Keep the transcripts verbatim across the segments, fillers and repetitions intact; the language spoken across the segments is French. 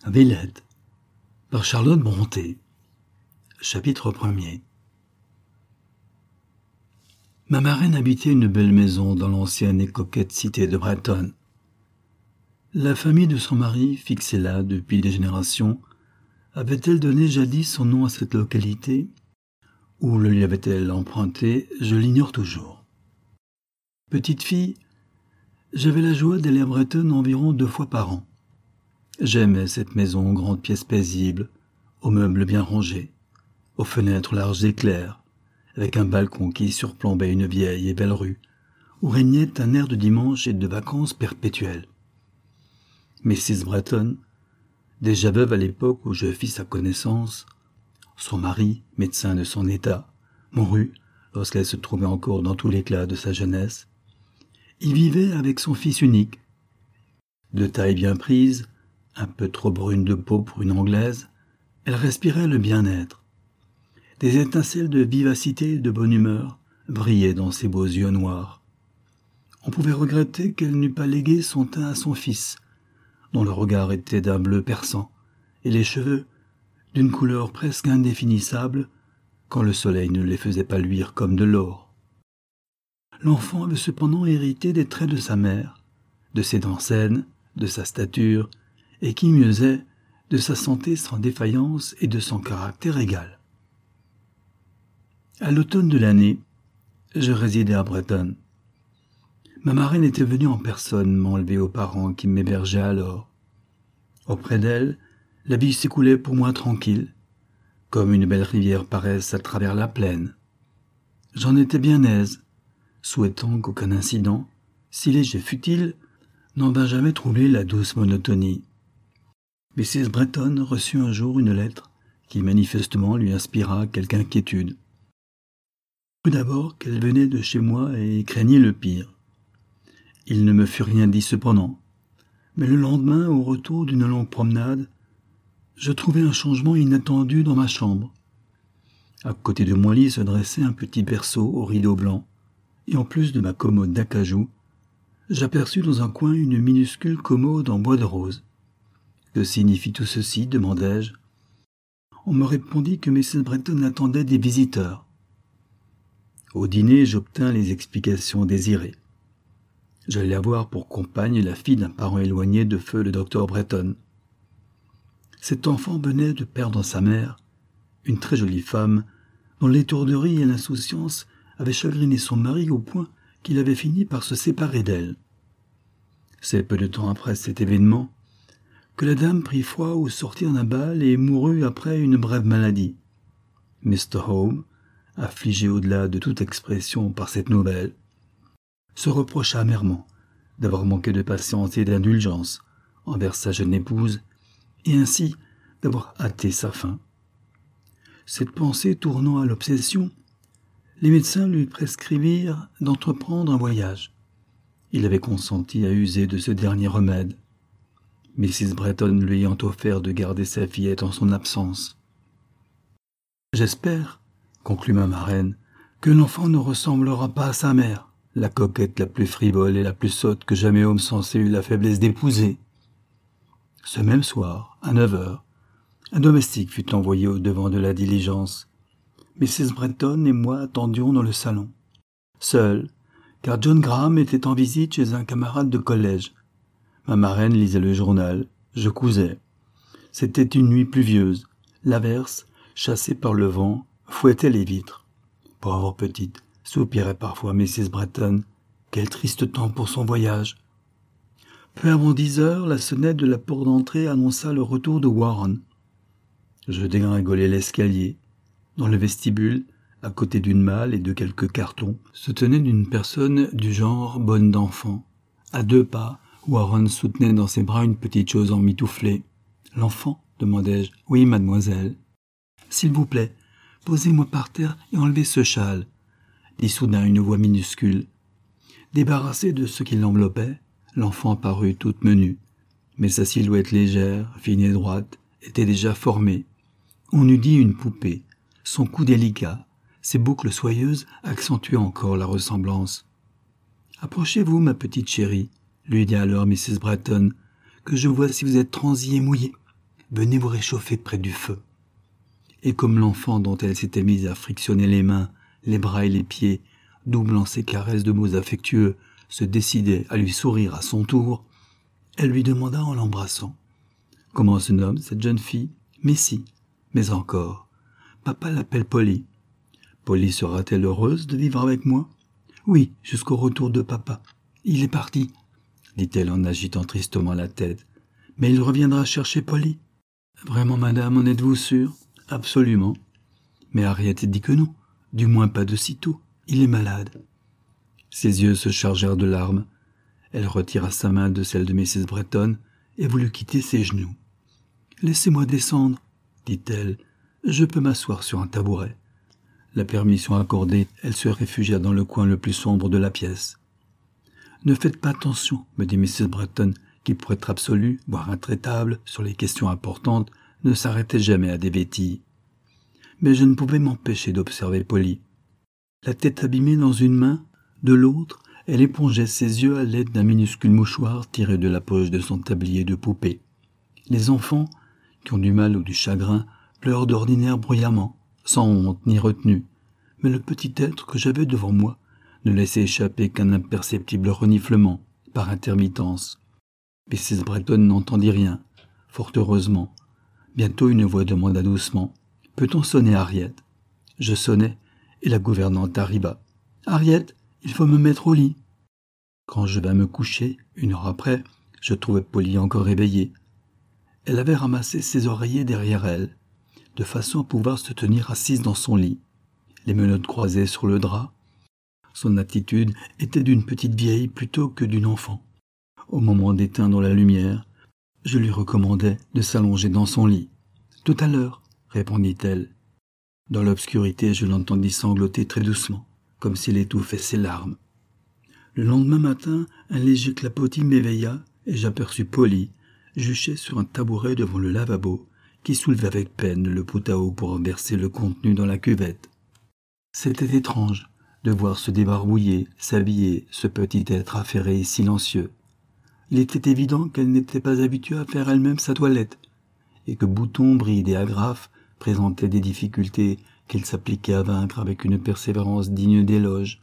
Villette, par Charlotte Brontë. Chapitre premier. Ma marraine habitait une belle maison dans l'ancienne et coquette cité de Bretonne. La famille de son mari, fixée là depuis des générations, avait-elle donné jadis son nom à cette localité, ou le lui avait-elle emprunté, je l'ignore toujours. Petite fille, j'avais la joie d'aller à Bretonne environ deux fois par an. J'aimais cette maison aux grandes pièces paisibles, aux meubles bien rangés, aux fenêtres larges et claires, avec un balcon qui surplombait une vieille et belle rue, où régnait un air de dimanche et de vacances perpétuelles. Missus Breton, déjà veuve à l'époque où je fis sa connaissance, son mari, médecin de son état, mourut lorsqu'elle se trouvait encore dans tout l'éclat de sa jeunesse. Il vivait avec son fils unique. De taille bien prise, un peu trop brune de peau pour une Anglaise, elle respirait le bien-être. Des étincelles de vivacité et de bonne humeur brillaient dans ses beaux yeux noirs. On pouvait regretter qu'elle n'eût pas légué son teint à son fils, dont le regard était d'un bleu perçant, et les cheveux d'une couleur presque indéfinissable, quand le soleil ne les faisait pas luire comme de l'or. L'enfant avait cependant hérité des traits de sa mère, de ses dents saines, de sa stature, et qui mieux est, de sa santé sans défaillance et de son caractère égal. À l'automne de l'année, je résidais à Bretonne. Ma marraine était venue en personne m'enlever aux parents qui m'hébergeaient alors. Auprès d'elle, la vie s'écoulait pour moi tranquille, comme une belle rivière paraisse à travers la plaine. J'en étais bien aise, souhaitant qu'aucun incident, si léger fût-il, n'en vint jamais troubler la douce monotonie. Missus Breton reçut un jour une lettre qui manifestement lui inspira quelque inquiétude. Tout d'abord qu'elle venait de chez moi et craignait le pire. Il ne me fut rien dit cependant, mais le lendemain, au retour d'une longue promenade, je trouvai un changement inattendu dans ma chambre. À côté de mon lit se dressait un petit berceau aux rideaux blancs, et en plus de ma commode d'acajou, j'aperçus dans un coin une minuscule commode en bois de rose. Que signifie tout ceci ? Demandai-je. On me répondit que Missus Breton attendait des visiteurs. Au dîner, j'obtins les explications désirées. J'allais avoir pour compagne la fille d'un parent éloigné de feu le docteur Breton. Cet enfant venait de perdre sa mère, une très jolie femme, dont l'étourderie et l'insouciance avaient chagriné son mari au point qu'il avait fini par se séparer d'elle. C'est peu de temps après cet événement que la dame prit froid au sortir d'un bal et mourut après une brève maladie. mister Home, affligé au-delà de toute expression par cette nouvelle, se reprocha amèrement d'avoir manqué de patience et d'indulgence envers sa jeune épouse, et ainsi d'avoir hâté sa fin. Cette pensée tournant à l'obsession, les médecins lui prescrivirent d'entreprendre un voyage. Il avait consenti à user de ce dernier remède, Missus Breton lui ayant offert de garder sa fillette en son absence. « J'espère, conclut ma marraine, que l'enfant ne ressemblera pas à sa mère, la coquette la plus frivole et la plus sotte que jamais homme censé eut la faiblesse d'épouser. » Ce même soir, à neuf heures, un domestique fut envoyé au-devant de la diligence. Missus Breton et moi attendions dans le salon, seuls, car John Graham était en visite chez un camarade de collège. Ma marraine lisait le journal, je cousais. C'était une nuit pluvieuse. L'averse, chassée par le vent, fouettait les vitres. Pauvre petite, soupirait parfois Missus Breton. Quel triste temps pour son voyage. Peu avant dix heures, la sonnette de la porte d'entrée annonça le retour de Warren. Je dégringolai l'escalier. Dans le vestibule, à côté d'une malle et de quelques cartons, se tenait une personne du genre bonne d'enfant. À deux pas, Warren soutenait dans ses bras une petite chose emmitouflée. « L'enfant » demandai-je. « Oui, mademoiselle. »« S'il vous plaît, posez-moi par terre et enlevez ce châle, » dit soudain une voix minuscule. Débarrassé de ce qui l'enveloppait, l'enfant parut toute menue, mais sa silhouette légère, fine et droite, était déjà formée. On eût dit une poupée. Son cou délicat, ses boucles soyeuses accentuaient encore la ressemblance. « Approchez-vous, ma petite chérie, lui dit alors Missus Breton, que je vois si vous êtes transie et mouillée. venez vous réchauffer près du feu. » Et comme l'enfant dont elle s'était mise à frictionner les mains, les bras et les pieds, doublant ses caresses de mots affectueux, se décidait à lui sourire à son tour, elle lui demanda en l'embrassant: « Comment se nomme cette jeune fille ? » « Missy. Mais encore. Papa l'appelle Polly. »« Polly sera-t-elle heureuse de vivre avec moi ? » ?»« Oui, jusqu'au retour de papa. Il est parti, » dit-elle en agitant tristement la tête. « Mais il reviendra chercher Polly. »« Vraiment, madame, en êtes-vous sûre ? » ?»« Absolument. »« Mais Harriet dit que non, du moins pas de sitôt. Il est malade. » Ses yeux se chargèrent de larmes. Elle retira sa main de celle de missus Bretton et voulut quitter ses genoux. « Laissez-moi descendre, » dit-elle. « Je peux m'asseoir sur un tabouret. » La permission accordée, elle se réfugia dans le coin le plus sombre de la pièce. « Ne faites pas attention, » me dit missus Bretton, qui pour être absolue, voire intraitable, sur les questions importantes, ne s'arrêtait jamais à des bêtises. Mais je ne pouvais m'empêcher d'observer Polly. La tête abîmée dans une main, de l'autre, elle épongeait ses yeux à l'aide d'un minuscule mouchoir tiré de la poche de son tablier de poupée. Les enfants, qui ont du mal ou du chagrin, pleurent d'ordinaire bruyamment, sans honte ni retenue, mais le petit être que j'avais devant moi ne laissait échapper qu'un imperceptible reniflement, par intermittence. missus Bretton n'entendit rien, fort heureusement. Bientôt une voix demanda doucement: « Peut-on sonner Harriet ?» Je sonnai, et la gouvernante arriva. « Harriet, il faut me mettre au lit. » Quand je vins me coucher, une heure après, je trouvai Polly encore éveillée. Elle avait ramassé ses oreillers derrière elle, de façon à pouvoir se tenir assise dans son lit, les menottes croisées sur le drap. Son attitude était d'une petite vieille plutôt que d'une enfant. Au moment d'éteindre la lumière, je lui recommandai de s'allonger dans son lit. « Tout à l'heure, » répondit-elle. Dans l'obscurité, je l'entendis sangloter très doucement, comme s'il étouffait ses larmes. Le lendemain matin, un léger clapotis m'éveilla et j'aperçus Polly, juchée sur un tabouret devant le lavabo, qui soulevait avec peine le pot à eau pour en verser le contenu dans la cuvette. C'était étrange de voir se débarbouiller, s'habiller, ce petit être affairé et silencieux. Il était évident qu'elle n'était pas habituée à faire elle-même sa toilette, et que boutons, brides et agrafes présentaient des difficultés qu'elle s'appliquait à vaincre avec une persévérance digne d'éloge.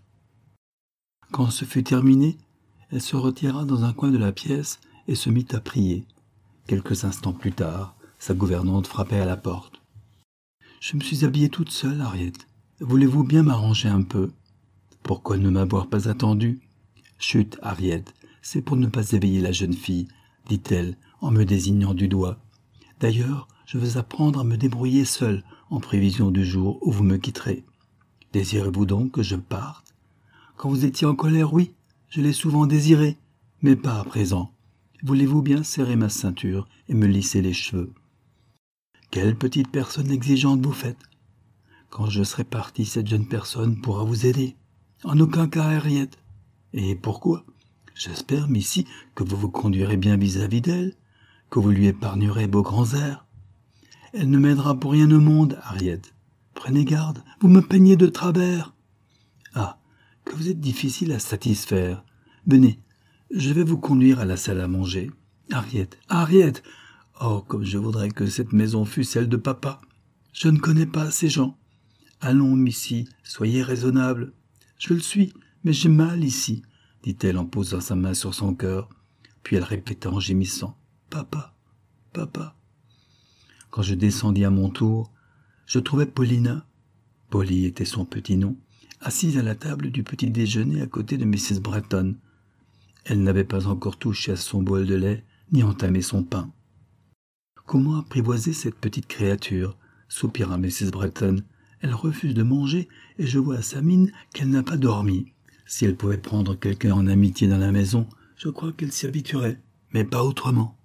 Quand ce fut terminé, elle se retira dans un coin de la pièce et se mit à prier. Quelques instants plus tard, sa gouvernante frappait à la porte. « Je me suis habillée toute seule, Harriet. Voulez-vous bien m'arranger un peu ? » ?»« Pourquoi ne m'avoir pas attendue ? » ?»« Chut, Harriet, c'est pour ne pas éveiller la jeune fille, » dit-elle en me désignant du doigt. « D'ailleurs, je veux apprendre à me débrouiller seule en prévision du jour où vous me quitterez. Désirez-vous donc que je parte ? Quand vous étiez en colère, oui, je l'ai souvent désiré, mais pas à présent. Voulez-vous bien serrer ma ceinture et me lisser les cheveux ? Quelle petite personne exigeante vous faites. Quand je serai parti, cette jeune personne pourra vous aider. En aucun cas, Harriet. Et pourquoi ? J'espère, Missy, que vous vous conduirez bien vis-à-vis d'elle, que vous lui épargnerez vos grands airs. Elle ne m'aidera pour rien au monde, Harriet. Prenez garde, vous me peignez de travers. Ah, que vous êtes difficile à satisfaire. Venez, je vais vous conduire à la salle à manger. Harriet, Harriet. Oh, comme je voudrais que cette maison fût celle de papa. Je ne connais pas ces gens. Allons, Missy, soyez raisonnable. Je le suis, mais j'ai mal ici, dit-elle en posant sa main sur son cœur. Puis elle répéta en gémissant: Papa, papa. Quand je descendis à mon tour, je trouvai Paulina, Polly était son petit nom, assise à la table du petit déjeuner à côté de missus Bretton. Elle n'avait pas encore touché à son bol de lait, ni entamé son pain. Comment apprivoiser cette petite créature ? Soupira missus Bretton. Elle refuse de manger et je vois à sa mine qu'elle n'a pas dormi. Si elle pouvait prendre quelqu'un en amitié dans la maison, je crois qu'elle s'y habituerait, mais pas autrement.